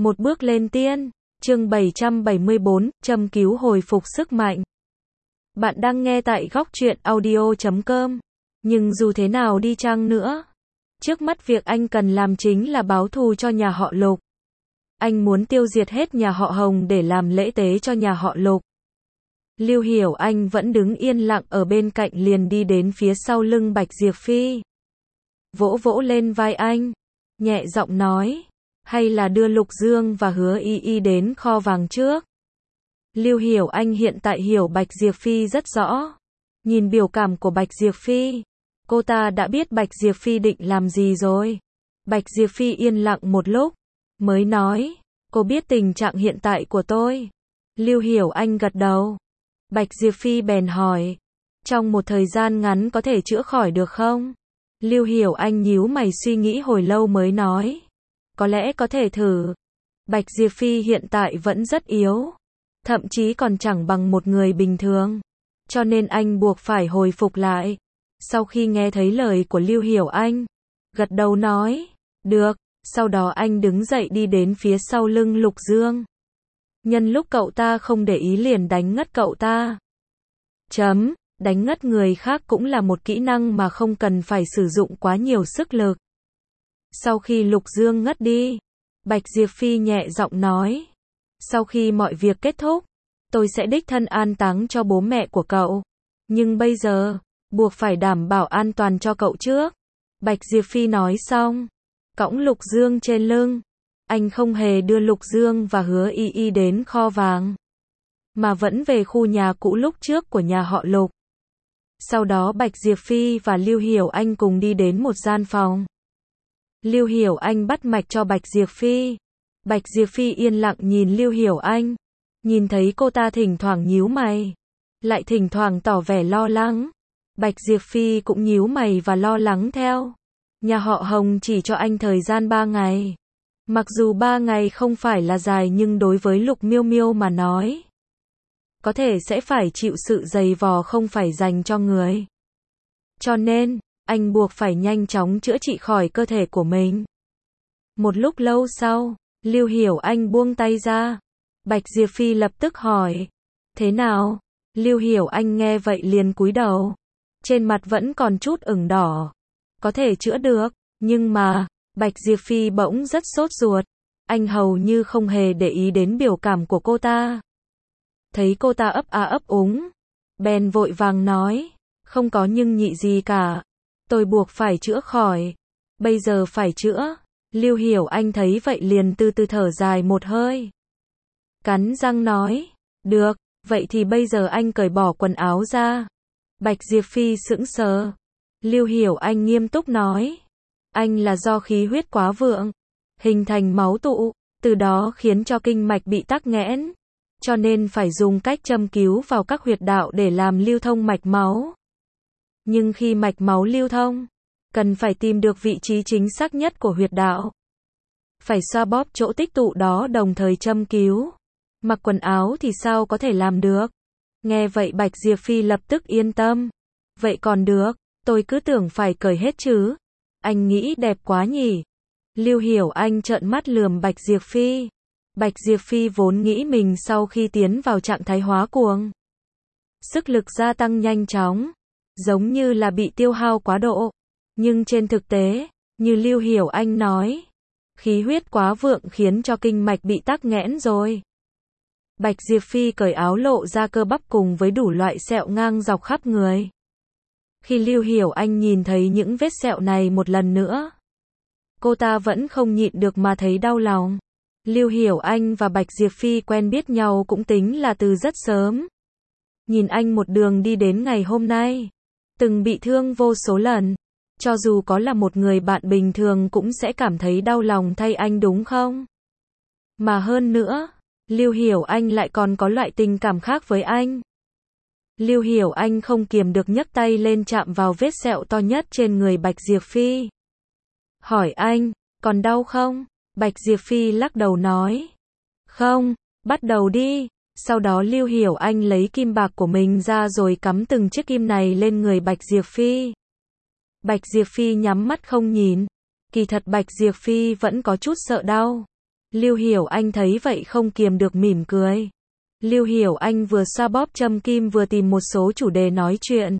Một bước lên tiên, chương 774, châm cứu hồi phục sức mạnh. Bạn đang nghe tại góc truyện audio.com. Nhưng dù thế nào đi chăng nữa, trước mắt việc anh cần làm chính là báo thù cho nhà họ Lục. Anh muốn tiêu diệt hết nhà họ Hồng để làm lễ tế cho nhà họ Lục. Lưu Hiểu Anh vẫn đứng yên lặng ở bên cạnh liền đi đến phía sau lưng Bạch Diệp Phi. Vỗ vỗ lên vai anh, nhẹ giọng nói, hay là đưa Lục Dương và Hứa Y Y đến kho vàng trước. Lưu Hiểu Anh hiện tại hiểu Bạch Diệp Phi rất rõ. Nhìn biểu cảm của Bạch Diệp Phi, cô ta đã biết Bạch Diệp Phi định làm gì rồi. Bạch Diệp Phi yên lặng một lúc, mới nói, cô biết tình trạng hiện tại của tôi. Lưu Hiểu Anh gật đầu. Bạch Diệp Phi bèn hỏi, trong một thời gian ngắn có thể chữa khỏi được không? Lưu Hiểu Anh nhíu mày suy nghĩ hồi lâu mới nói, có lẽ có thể thử. Bạch Diệp Phi hiện tại vẫn rất yếu, thậm chí còn chẳng bằng một người bình thường, cho nên anh buộc phải hồi phục lại. Sau khi nghe thấy lời của Lưu Hiểu Anh, gật đầu nói, được, sau đó anh đứng dậy đi đến phía sau lưng Lục Dương. Nhân lúc cậu ta không để ý liền đánh ngất cậu ta. Đánh ngất người khác cũng là một kỹ năng mà không cần phải sử dụng quá nhiều sức lực. Sau khi Lục Dương ngất đi, Bạch Diệp Phi nhẹ giọng nói, sau khi mọi việc kết thúc, tôi sẽ đích thân an táng cho bố mẹ của cậu. Nhưng bây giờ, buộc phải đảm bảo an toàn cho cậu trước. Bạch Diệp Phi nói xong, cõng Lục Dương trên lưng. Anh không hề đưa Lục Dương và Hứa Y Y đến kho vàng, mà vẫn về khu nhà cũ lúc trước của nhà họ Lục. Sau đó Bạch Diệp Phi và Lưu Hiểu Anh cùng đi đến một gian phòng. Lưu Hiểu Anh bắt mạch cho Bạch Diệp Phi. Bạch Diệp Phi yên lặng nhìn Lưu Hiểu Anh. Nhìn thấy cô ta thỉnh thoảng nhíu mày, lại thỉnh thoảng tỏ vẻ lo lắng. Bạch Diệp Phi cũng nhíu mày và lo lắng theo. Nhà họ Hồng chỉ cho anh thời gian 3 ngày. Mặc dù 3 ngày không phải là dài nhưng đối với Lục Miêu Miêu mà nói, có thể sẽ phải chịu sự dày vò không phải dành cho người. Cho nên, anh buộc phải nhanh chóng chữa trị khỏi cơ thể của mình. Một lúc lâu sau, Lưu Hiểu Anh buông tay ra. Bạch Diệp Phi lập tức hỏi, thế nào? Lưu Hiểu Anh nghe vậy liền cúi đầu. Trên mặt vẫn còn chút ửng đỏ. Có thể chữa được, nhưng mà, Bạch Diệp Phi bỗng rất sốt ruột. Anh hầu như không hề để ý đến biểu cảm của cô ta. Thấy cô ta ấp a ấp úng, bèn vội vàng nói, không có nhưng nhị gì cả. Tôi buộc phải chữa khỏi. Bây giờ phải chữa. Lưu Hiểu Anh thấy vậy liền từ từ thở dài một hơi. Cắn răng nói, được, vậy thì bây giờ anh cởi bỏ quần áo ra. Bạch Diệp Phi sững sờ. Lưu Hiểu Anh nghiêm túc nói, anh là do khí huyết quá vượng, hình thành máu tụ, từ đó khiến cho kinh mạch bị tắc nghẽn. Cho nên phải dùng cách châm cứu vào các huyệt đạo để làm lưu thông mạch máu. Nhưng khi mạch máu lưu thông, cần phải tìm được vị trí chính xác nhất của huyệt đạo. Phải xoa bóp chỗ tích tụ đó đồng thời châm cứu. Mặc quần áo thì sao có thể làm được? Nghe vậy Bạch Diệp Phi lập tức yên tâm. Vậy còn được, tôi cứ tưởng phải cởi hết chứ. Anh nghĩ đẹp quá nhỉ? Lưu Hiểu Anh trợn mắt lườm Bạch Diệp Phi. Bạch Diệp Phi vốn nghĩ mình sau khi tiến vào trạng thái hóa cuồng, sức lực gia tăng nhanh chóng, giống như là bị tiêu hao quá độ. Nhưng trên thực tế, như Lưu Hiểu Anh nói, khí huyết quá vượng khiến cho kinh mạch bị tắc nghẽn rồi. Bạch Diệp Phi cởi áo lộ ra cơ bắp cùng với đủ loại sẹo ngang dọc khắp người. Khi Lưu Hiểu Anh nhìn thấy những vết sẹo này một lần nữa, cô ta vẫn không nhịn được mà thấy đau lòng. Lưu Hiểu Anh và Bạch Diệp Phi quen biết nhau cũng tính là từ rất sớm. Nhìn anh một đường đi đến ngày hôm nay, từng bị thương vô số lần, cho dù có là một người bạn bình thường cũng sẽ cảm thấy đau lòng thay anh đúng không? Mà hơn nữa, Lưu Hiểu Anh lại còn có loại tình cảm khác với anh. Lưu Hiểu Anh không kiềm được nhấc tay lên chạm vào vết sẹo to nhất trên người Bạch Diệp Phi. Hỏi anh, còn đau không? Bạch Diệp Phi lắc đầu nói, không, bắt đầu đi. Sau đó Lưu Hiểu Anh lấy kim bạc của mình ra rồi cắm từng chiếc kim này lên người Bạch Diệp Phi. Bạch Diệp Phi nhắm mắt không nhìn. Kỳ thật Bạch Diệp Phi vẫn có chút sợ đau. Lưu Hiểu Anh thấy vậy không kiềm được mỉm cười. Lưu Hiểu Anh vừa xoa bóp châm kim vừa tìm một số chủ đề nói chuyện.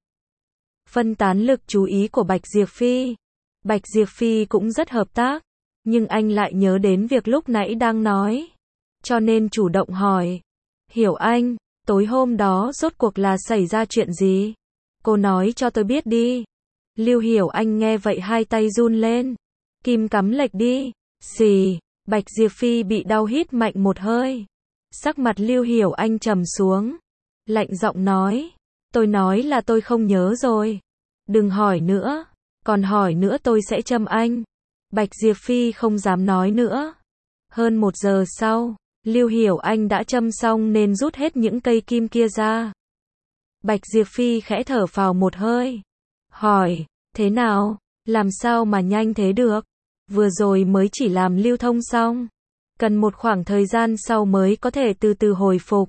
Phân tán lực chú ý của Bạch Diệp Phi. Bạch Diệp Phi cũng rất hợp tác, nhưng anh lại nhớ đến việc lúc nãy đang nói. Cho nên chủ động hỏi. Hiểu Anh, tối hôm đó rốt cuộc là xảy ra chuyện gì? Cô nói cho tôi biết đi. Lưu Hiểu Anh nghe vậy hai tay run lên. Kim cắm lệch đi. Xì, Bạch Diệp Phi bị đau hít mạnh một hơi. Sắc mặt Lưu Hiểu Anh trầm xuống. Lạnh giọng nói. Tôi nói là tôi không nhớ rồi. Đừng hỏi nữa. Còn hỏi nữa tôi sẽ châm anh. Bạch Diệp Phi không dám nói nữa. Hơn 1 giờ sau, Lưu Hiểu Anh đã châm xong nên rút hết những cây kim kia ra. Bạch Diệp Phi khẽ thở phào một hơi. Hỏi, thế nào? Làm sao mà nhanh thế được? Vừa rồi mới chỉ làm lưu thông xong. Cần một khoảng thời gian sau mới có thể từ từ hồi phục.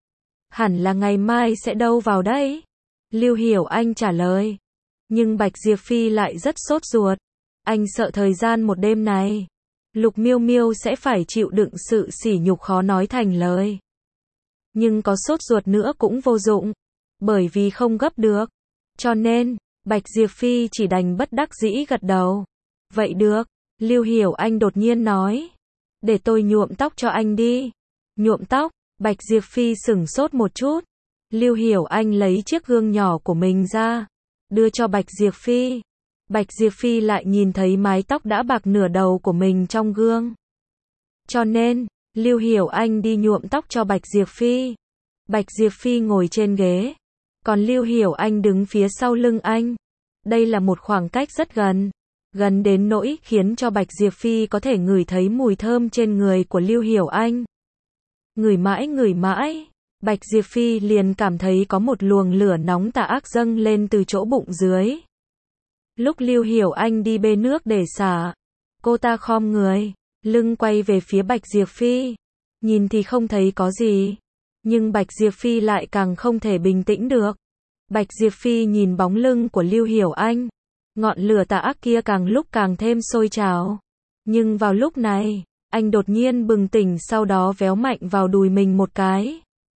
Hẳn là ngày mai sẽ đâu vào đấy? Lưu Hiểu Anh trả lời. Nhưng Bạch Diệp Phi lại rất sốt ruột. Anh sợ thời gian một đêm này, Lục Miêu Miêu sẽ phải chịu đựng sự sỉ nhục khó nói thành lời. Nhưng có sốt ruột nữa cũng vô dụng, bởi vì không gấp được. Cho nên, Bạch Diệp Phi chỉ đành bất đắc dĩ gật đầu. Vậy được, Lưu Hiểu Anh đột nhiên nói. Để tôi nhuộm tóc cho anh đi. Nhuộm tóc, Bạch Diệp Phi sửng sốt một chút. Lưu Hiểu Anh lấy chiếc gương nhỏ của mình ra, đưa cho Bạch Diệp Phi. Bạch Diệp Phi lại nhìn thấy mái tóc đã bạc nửa đầu của mình trong gương. Cho nên, Lưu Hiểu Anh đi nhuộm tóc cho Bạch Diệp Phi. Bạch Diệp Phi ngồi trên ghế, còn Lưu Hiểu Anh đứng phía sau lưng anh. Đây là một khoảng cách rất gần, gần đến nỗi khiến cho Bạch Diệp Phi có thể ngửi thấy mùi thơm trên người của Lưu Hiểu Anh. Ngửi mãi, Bạch Diệp Phi liền cảm thấy có một luồng lửa nóng tà ác dâng lên từ chỗ bụng dưới. Lúc Lưu Hiểu Anh đi bê nước để xả, cô ta khom người, lưng quay về phía Bạch Diệp Phi. Nhìn thì không thấy có gì, nhưng Bạch Diệp Phi lại càng không thể bình tĩnh được. Bạch Diệp Phi nhìn bóng lưng của Lưu Hiểu Anh, ngọn lửa tà ác kia càng lúc càng thêm sôi trào. Nhưng vào lúc này, anh đột nhiên bừng tỉnh, sau đó véo mạnh vào đùi mình một cái.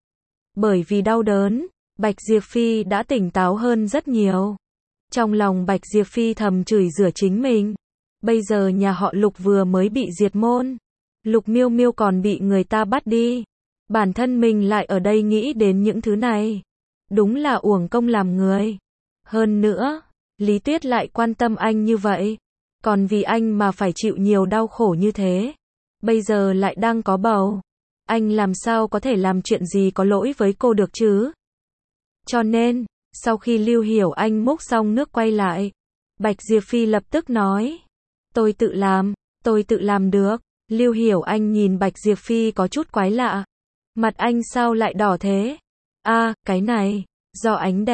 Bởi vì đau đớn, Bạch Diệp Phi đã tỉnh táo hơn rất nhiều. Trong lòng Bạch Diệp Phi thầm chửi rủa chính mình. Bây giờ nhà họ Lục vừa mới bị diệt môn, Lục Miêu Miêu còn bị người ta bắt đi. Bản thân mình lại ở đây nghĩ đến những thứ này. Đúng là uổng công làm người. Hơn nữa, Lý Tuyết lại quan tâm anh như vậy, còn vì anh mà phải chịu nhiều đau khổ như thế. Bây giờ lại đang có bầu. Anh làm sao có thể làm chuyện gì có lỗi với cô được chứ? Cho nên, sau khi Lưu Hiểu Anh múc xong nước quay lại, Bạch Diệp Phi lập tức nói. Tôi tự làm được. Lưu Hiểu Anh nhìn Bạch Diệp Phi có chút quái lạ. Mặt anh sao lại đỏ thế? Cái này, do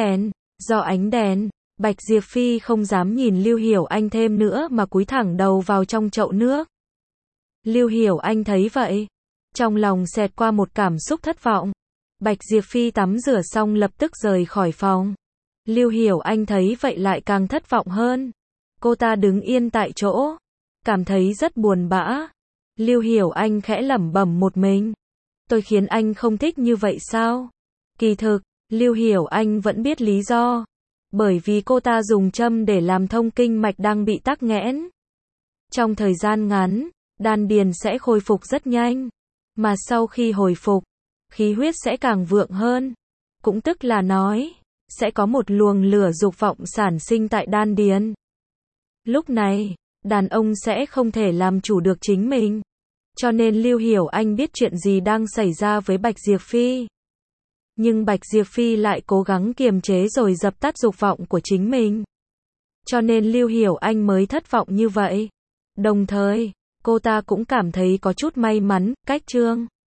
ánh đèn. Bạch Diệp Phi không dám nhìn Lưu Hiểu Anh thêm nữa mà cúi thẳng đầu vào trong chậu nước. Lưu Hiểu Anh thấy vậy, trong lòng xẹt qua một cảm xúc thất vọng. Bạch Diệp Phi tắm rửa xong lập tức rời khỏi phòng. Lưu Hiểu Anh thấy vậy lại càng thất vọng hơn. Cô ta đứng yên tại chỗ, cảm thấy rất buồn bã. Lưu Hiểu Anh khẽ lẩm bẩm một mình. Tôi khiến anh không thích như vậy sao? Kỳ thực, Lưu Hiểu Anh vẫn biết lý do. Bởi vì cô ta dùng châm để làm thông kinh mạch đang bị tắc nghẽn. Trong thời gian ngắn, đan điền sẽ khôi phục rất nhanh. Mà sau khi hồi phục, khí huyết sẽ càng vượng hơn. Cũng tức là nói, sẽ có một luồng lửa dục vọng sản sinh tại đan điền. Lúc này, đàn ông sẽ không thể làm chủ được chính mình. Cho nên Lưu Hiểu Anh biết chuyện gì đang xảy ra với Bạch Diệp Phi. Nhưng Bạch Diệp Phi lại cố gắng kiềm chế rồi dập tắt dục vọng của chính mình. Cho nên Lưu Hiểu Anh mới thất vọng như vậy. Đồng thời, cô ta cũng cảm thấy có chút may mắn, cách Trương